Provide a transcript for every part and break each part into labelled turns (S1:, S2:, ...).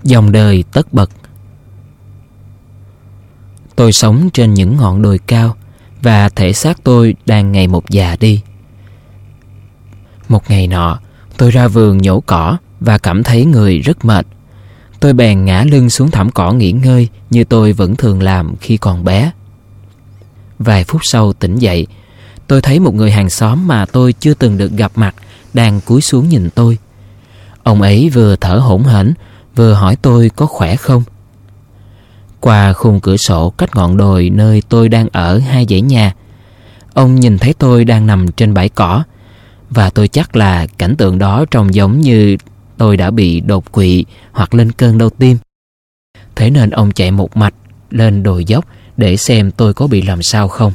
S1: Dòng đời tất bật. Tôi sống trên những ngọn đồi cao và thể xác tôi đang ngày một già đi. Một ngày nọ, tôi ra vườn nhổ cỏ và cảm thấy người rất mệt. Tôi bèn ngã lưng xuống thảm cỏ nghỉ ngơi như tôi vẫn thường làm khi còn bé. Vài phút sau tỉnh dậy, tôi thấy một người hàng xóm mà tôi chưa từng được gặp mặt đang cúi xuống nhìn tôi. Ông ấy vừa thở hổn hển, vừa hỏi tôi có khỏe không. Qua khung cửa sổ cách ngọn đồi nơi tôi đang ở 2 dãy nhà, ông nhìn thấy tôi đang nằm trên bãi cỏ, và tôi chắc là cảnh tượng đó trông giống như tôi đã bị đột quỵ hoặc lên cơn đau tim. Thế nên ông chạy một mạch lên đồi dốc để xem tôi có bị làm sao không.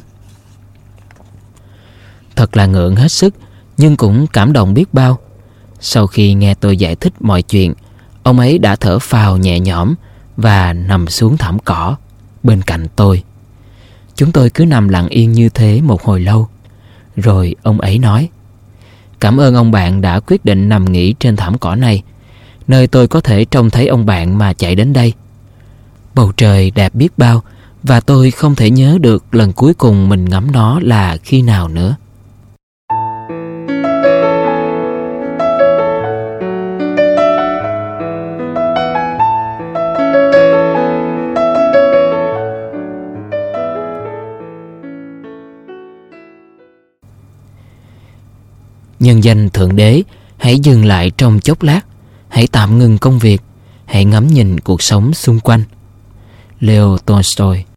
S1: Thật là ngượng hết sức, nhưng cũng cảm động biết bao. Sau khi nghe tôi giải thích mọi chuyện, ông ấy đã thở phào nhẹ nhõm và nằm xuống thảm cỏ bên cạnh tôi. Chúng tôi cứ nằm lặng yên như thế một hồi lâu. Rồi ông ấy nói: "Cảm ơn ông bạn đã quyết định nằm nghỉ trên thảm cỏ này, nơi tôi có thể trông thấy ông bạn mà chạy đến đây. Bầu trời đẹp biết bao, và tôi không thể nhớ được lần cuối cùng mình ngắm nó là khi nào nữa." Nhân danh Thượng Đế, hãy dừng lại trong chốc lát, hãy tạm ngừng công việc, hãy ngắm nhìn cuộc sống xung quanh. Leo Tolstoy.